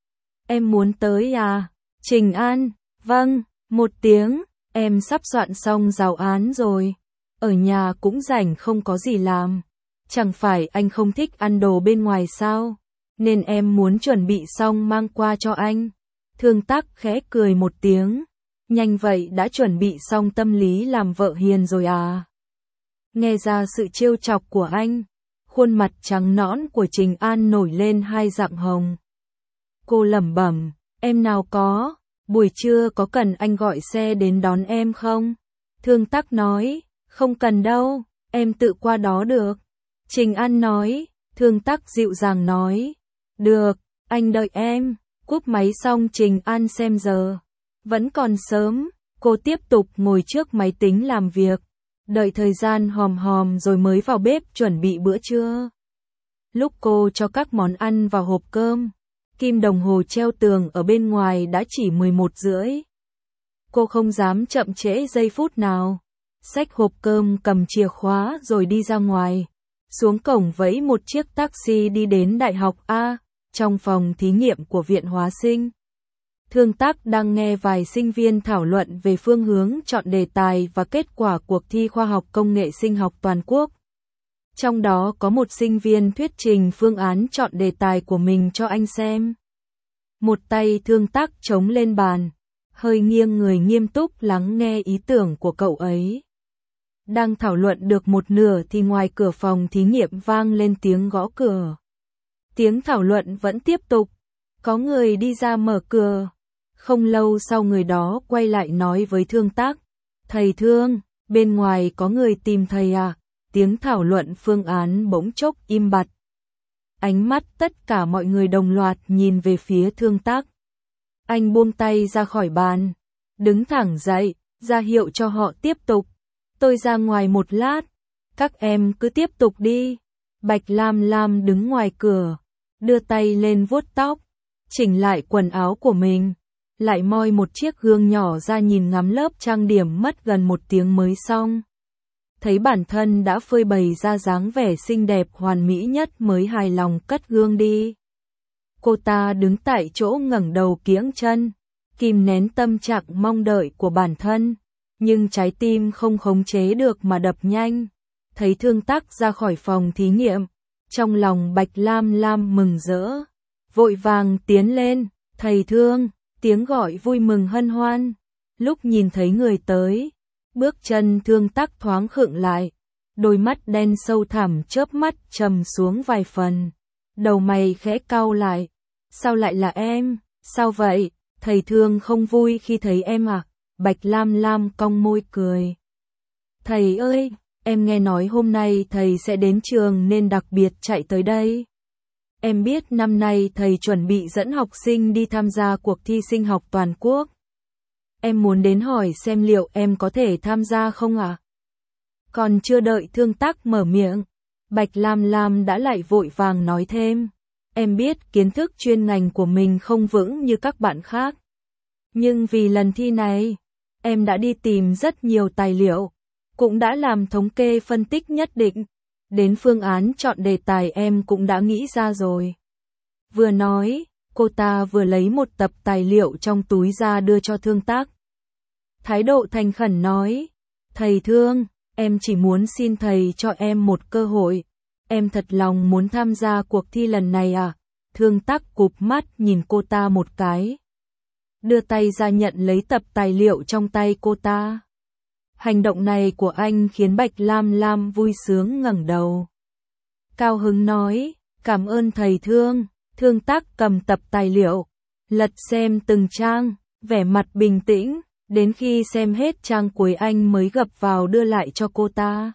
Em muốn tới à? Trình An, vâng, một tiếng, em sắp soạn xong giáo án rồi. Ở nhà cũng rảnh không có gì làm. Chẳng phải anh không thích ăn đồ bên ngoài sao? Nên em muốn chuẩn bị xong mang qua cho anh. Thương Tác khẽ cười một tiếng. Nhanh vậy đã chuẩn bị xong tâm lý làm vợ hiền rồi à? Nghe ra sự trêu chọc của anh, khuôn mặt trắng nõn của Trình An nổi lên hai dạng hồng. Cô lẩm bẩm, em nào có, buổi trưa có cần anh gọi xe đến đón em không? Thương Tác nói, không cần đâu, em tự qua đó được. Trình An nói, Thương Tác dịu dàng nói, được, anh đợi em. Cúp máy xong Trình An xem giờ, vẫn còn sớm, cô tiếp tục ngồi trước máy tính làm việc, đợi thời gian hòm hòm rồi mới vào bếp chuẩn bị bữa trưa. Lúc cô cho các món ăn vào hộp cơm, kim đồng hồ treo tường ở bên ngoài đã chỉ mười một rưỡi. Cô không dám chậm trễ giây phút nào, xách hộp cơm cầm chìa khóa rồi đi ra ngoài, xuống cổng vẫy một chiếc taxi đi đến Đại học A, trong phòng thí nghiệm của Viện Hóa Sinh. Thương Tác đang nghe vài sinh viên thảo luận về phương hướng chọn đề tài và kết quả cuộc thi khoa học công nghệ sinh học toàn quốc. Trong đó có một sinh viên thuyết trình phương án chọn đề tài của mình cho anh xem. Một tay Thương Tác chống lên bàn, hơi nghiêng người nghiêm túc lắng nghe ý tưởng của cậu ấy. Đang thảo luận được một nửa thì ngoài cửa phòng thí nghiệm vang lên tiếng gõ cửa. Tiếng thảo luận vẫn tiếp tục. Có người đi ra mở cửa. Không lâu sau người đó quay lại nói với Thương Tác. Thầy Thương, bên ngoài có người tìm thầy à? Tiếng thảo luận phương án bỗng chốc im bặt. Ánh mắt tất cả mọi người đồng loạt nhìn về phía Thương Tác. Anh buông tay ra khỏi bàn, đứng thẳng dậy, ra hiệu cho họ tiếp tục. Tôi ra ngoài một lát, các em cứ tiếp tục đi. Bạch Lam Lam đứng ngoài cửa, đưa tay lên vuốt tóc, chỉnh lại quần áo của mình, lại moi một chiếc gương nhỏ ra nhìn ngắm lớp trang điểm mất gần một tiếng mới xong. Thấy bản thân đã phơi bày ra dáng vẻ xinh đẹp hoàn mỹ nhất mới hài lòng cất gương đi. Cô ta đứng tại chỗ ngẩng đầu kiễng chân, kìm nén tâm trạng mong đợi của bản thân, nhưng trái tim không khống chế được mà đập nhanh. Thấy Thương Tác ra khỏi phòng thí nghiệm, trong lòng Bạch Lam Lam mừng rỡ, vội vàng tiến lên, thầy Thương, tiếng gọi vui mừng hân hoan. Lúc nhìn thấy người tới, bước chân Thương Tác thoáng khựng lại, đôi mắt đen sâu thẳm chớp mắt trầm xuống vài phần, đầu mày khẽ cau lại. Sao lại là em? Sao vậy? Thầy Thương không vui khi thấy em à? Bạch Lam Lam cong môi cười. Thầy ơi, em nghe nói hôm nay thầy sẽ đến trường nên đặc biệt chạy tới đây. Em biết năm nay thầy chuẩn bị dẫn học sinh đi tham gia cuộc thi sinh học toàn quốc. Em muốn đến hỏi xem liệu em có thể tham gia không ạ? À? Còn chưa đợi Thương Tác mở miệng, Bạch Lam Lam đã lại vội vàng nói thêm. Em biết kiến thức chuyên ngành của mình không vững như các bạn khác. Nhưng vì lần thi này, em đã đi tìm rất nhiều tài liệu, cũng đã làm thống kê phân tích nhất định. Đến phương án chọn đề tài em cũng đã nghĩ ra rồi. Vừa nói, cô ta vừa lấy một tập tài liệu trong túi ra đưa cho Thương Tác. Thái độ thành khẩn nói, thầy Thương, em chỉ muốn xin thầy cho em một cơ hội. Em thật lòng muốn tham gia cuộc thi lần này à? Thương Tác cụp mắt nhìn cô ta một cái, đưa tay ra nhận lấy tập tài liệu trong tay cô ta. Hành động này của anh khiến Bạch Lam Lam vui sướng ngẩng đầu. Cao hứng nói, cảm ơn thầy Thương. Thương Tác cầm tập tài liệu, lật xem từng trang, vẻ mặt bình tĩnh, đến khi xem hết trang cuối anh mới gập vào đưa lại cho cô ta.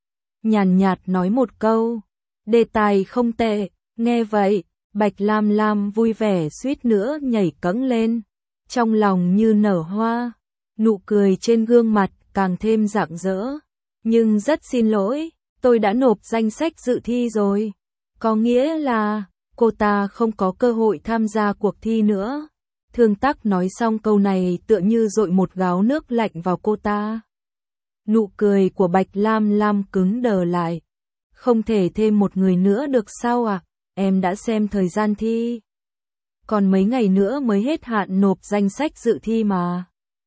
Nhàn nhạt nói một câu, đề tài không tệ. Nghe vậy, Bạch Lam Lam vui vẻ suýt nữa nhảy cẫng lên, trong lòng như nở hoa, nụ cười trên gương mặt càng thêm rạng rỡ. Nhưng rất xin lỗi, tôi đã nộp danh sách dự thi rồi. Có nghĩa là, cô ta không có cơ hội tham gia cuộc thi nữa. Thương Tác nói xong câu này tựa như dội một gáo nước lạnh vào cô ta. Nụ cười của Bạch Lam Lam cứng đờ lại. Không thể thêm một người nữa được sao à? Em đã xem thời gian thi. Còn mấy ngày nữa mới hết hạn nộp danh sách dự thi mà.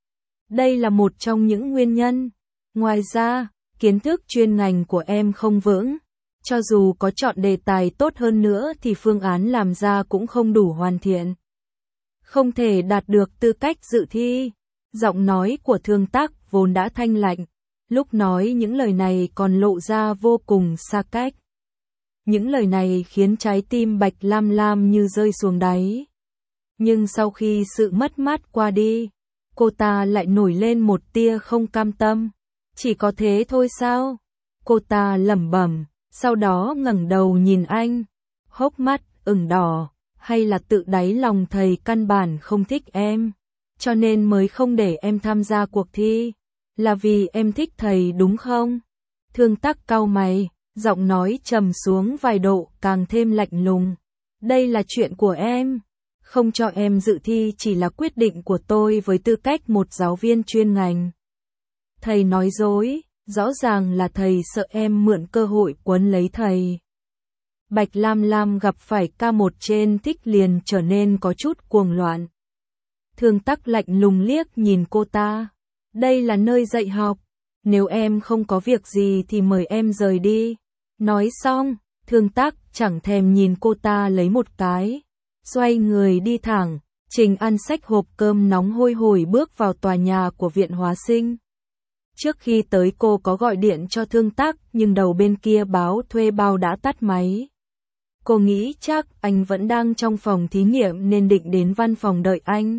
Đây là một trong những nguyên nhân. Ngoài ra, kiến thức chuyên ngành của em không vững. Cho dù có chọn đề tài tốt hơn nữa thì phương án làm ra cũng không đủ hoàn thiện. Không thể đạt được tư cách dự thi. Giọng nói của Thương Tác vốn đã thanh lạnh. Lúc nói những lời này còn lộ ra vô cùng xa cách. Những lời này khiến trái tim Bạch Lam Lam như rơi xuống đáy. Nhưng sau khi sự mất mát qua đi, cô ta lại nổi lên một tia không cam tâm. Chỉ có thế thôi sao? Cô ta lẩm bẩm, sau đó ngẩng đầu nhìn anh, hốc mắt ửng đỏ, hay là tự đáy lòng thầy căn bản không thích em, cho nên mới không để em tham gia cuộc thi, là vì em thích thầy đúng không? Thương Tác cau mày, giọng nói trầm xuống vài độ càng thêm lạnh lùng. Đây là chuyện của em, không cho em dự thi chỉ là quyết định của tôi với tư cách một giáo viên chuyên ngành. Thầy nói dối, rõ ràng là thầy sợ em mượn cơ hội quấn lấy thầy. Bạch Lam Lam gặp phải ca một trên thích liền trở nên có chút cuồng loạn. Thương Tắc lạnh lùng liếc nhìn cô ta. Đây là nơi dạy học. Nếu em không có việc gì thì mời em rời đi. Nói xong, Thương Tắc chẳng thèm nhìn cô ta lấy một cái. Xoay người đi thẳng. Trình An xách hộp cơm nóng hôi hổi bước vào tòa nhà của Viện Hóa Sinh. Trước khi tới cô có gọi điện cho Thương Tắc nhưng đầu bên kia báo thuê bao đã tắt máy. Cô nghĩ chắc anh vẫn đang trong phòng thí nghiệm nên định đến văn phòng đợi anh.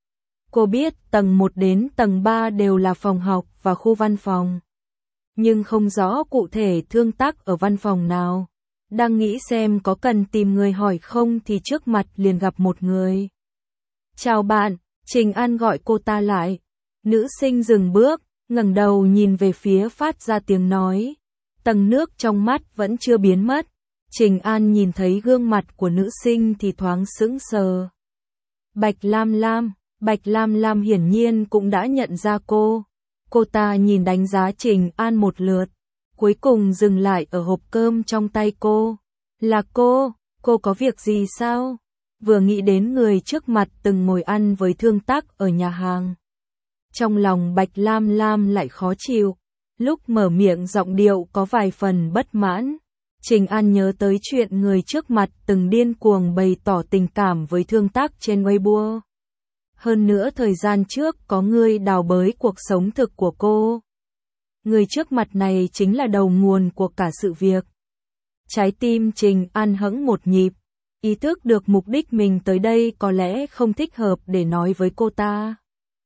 Cô biết tầng một đến tầng ba đều là phòng học và khu văn phòng. Nhưng không rõ cụ thể Thương Tắc ở văn phòng nào. Đang nghĩ xem có cần tìm người hỏi không thì trước mặt liền gặp một người. Chào bạn, Trình An gọi cô ta lại. Nữ sinh dừng bước, ngẩng đầu nhìn về phía phát ra tiếng nói. Tầng nước trong mắt vẫn chưa biến mất. Trình An nhìn thấy gương mặt của nữ sinh thì thoáng sững sờ. Bạch Lam Lam, Bạch Lam Lam hiển nhiên cũng đã nhận ra cô. Cô ta nhìn đánh giá Trình An một lượt, cuối cùng dừng lại ở hộp cơm trong tay cô. Là cô, cô có việc gì sao? Vừa nghĩ đến người trước mặt từng ngồi ăn với Thương Tắc ở nhà hàng. Trong lòng Bạch Lam Lam lại khó chịu, lúc mở miệng giọng điệu có vài phần bất mãn. Trình An nhớ tới chuyện người trước mặt từng điên cuồng bày tỏ tình cảm với Thương Tắc trên Weibo. Hơn nữa thời gian trước có người đào bới cuộc sống thực của cô. Người trước mặt này chính là đầu nguồn của cả sự việc. Trái tim Trình An hững một nhịp, ý thức được mục đích mình tới đây có lẽ không thích hợp để nói với cô ta.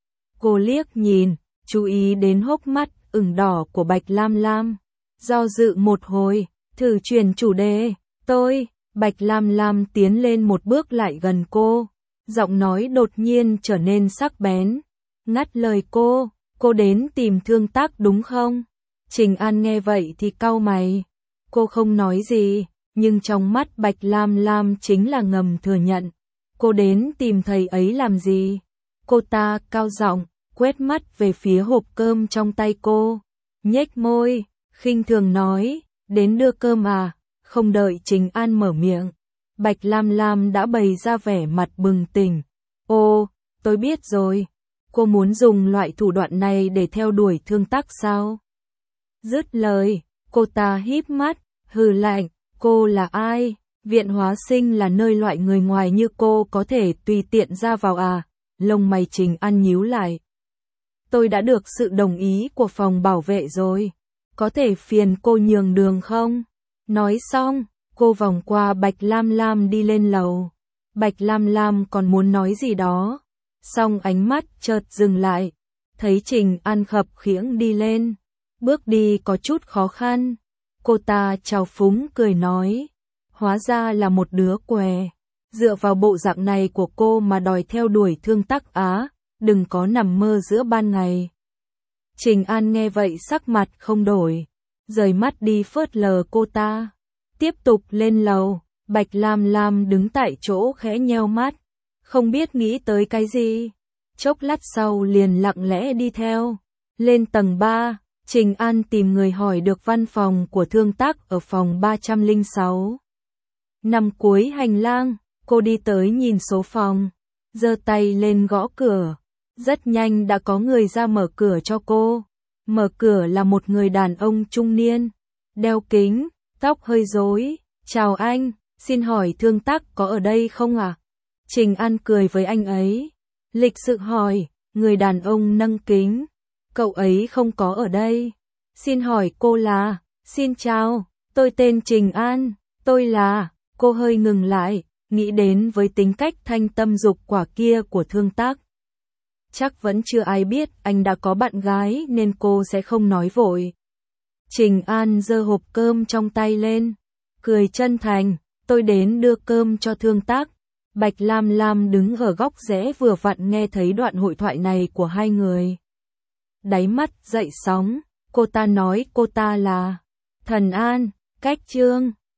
Cô liếc nhìn, chú ý đến hốc mắt ửng đỏ của Bạch Lam Lam. Do dự một hồi, thử chuyển chủ đề. Tôi, Bạch Lam Lam tiến lên một bước lại gần cô. Giọng nói đột nhiên trở nên sắc bén. Ngắt lời cô, cô đến tìm Thương Tắc đúng không? Trình An nghe vậy thì cau mày. Cô không nói gì, nhưng trong mắt Bạch Lam Lam chính là ngầm thừa nhận. Cô đến tìm thầy ấy làm gì? Cô ta cao giọng, quét mắt về phía hộp cơm trong tay cô. Nhếch môi, khinh thường nói, đến đưa cơm à? Không đợi Trình An mở miệng, Bạch Lam Lam đã bày ra vẻ mặt bừng tỉnh. Ô, tôi biết rồi. Cô muốn dùng loại thủ đoạn này để theo đuổi Thương Tắc sao? Dứt lời, cô ta híp mắt, hừ lạnh, cô là ai? Viện Hóa Sinh là nơi loại người ngoài như cô có thể tùy tiện ra vào à? Lông mày Trình An nhíu lại. Tôi đã được sự đồng ý của phòng bảo vệ rồi. Có thể phiền cô nhường đường không? Nói xong, cô vòng qua Bạch Lam Lam đi lên lầu. Bạch Lam Lam còn muốn nói gì đó. Xong ánh mắt chợt dừng lại. Thấy Trình An khập khiễng đi lên. Bước đi có chút khó khăn. Cô ta trào phúng cười nói. Hóa ra là một đứa què. Dựa vào bộ dạng này của cô mà đòi theo đuổi Thương Tắc á. Đừng có nằm mơ giữa ban ngày. Trình An nghe vậy sắc mặt không đổi. Rời mắt đi phớt lờ cô ta. Tiếp tục lên lầu. Bạch Lam Lam đứng tại chỗ khẽ nheo mắt. Không biết nghĩ tới cái gì. Chốc lát sau liền lặng lẽ đi theo. Lên tầng ba. Trình An tìm người hỏi được văn phòng của Thương Tắc ở phòng ba trăm lẻ sáu. Nằm cuối hành lang, cô đi tới nhìn số phòng, giơ tay lên gõ cửa. Rất nhanh đã có người ra mở cửa cho cô. Mở cửa là một người đàn ông trung niên, đeo kính, tóc hơi rối. Chào anh, xin hỏi Thương Tắc có ở đây không ạ? À? Trình An cười với anh ấy. Lịch sự hỏi, người đàn ông nâng kính. Cậu ấy không có ở đây. Xin hỏi cô là, xin chào, tôi tên Trình An, tôi là, cô hơi ngừng lại, nghĩ đến với tính cách thanh tâm dục quả kia của Thương Tắc. Chắc vẫn chưa ai biết anh đã có bạn gái nên cô sẽ không nói vội. Trình An giơ hộp cơm trong tay lên, cười chân thành, tôi đến đưa cơm cho Thương Tắc. Bạch Lam Lam đứng ở góc rẽ vừa vặn nghe thấy đoạn hội thoại này của hai người. Đáy mắt dậy sóng, cô ta nói cô ta là Thần An, cách Trương.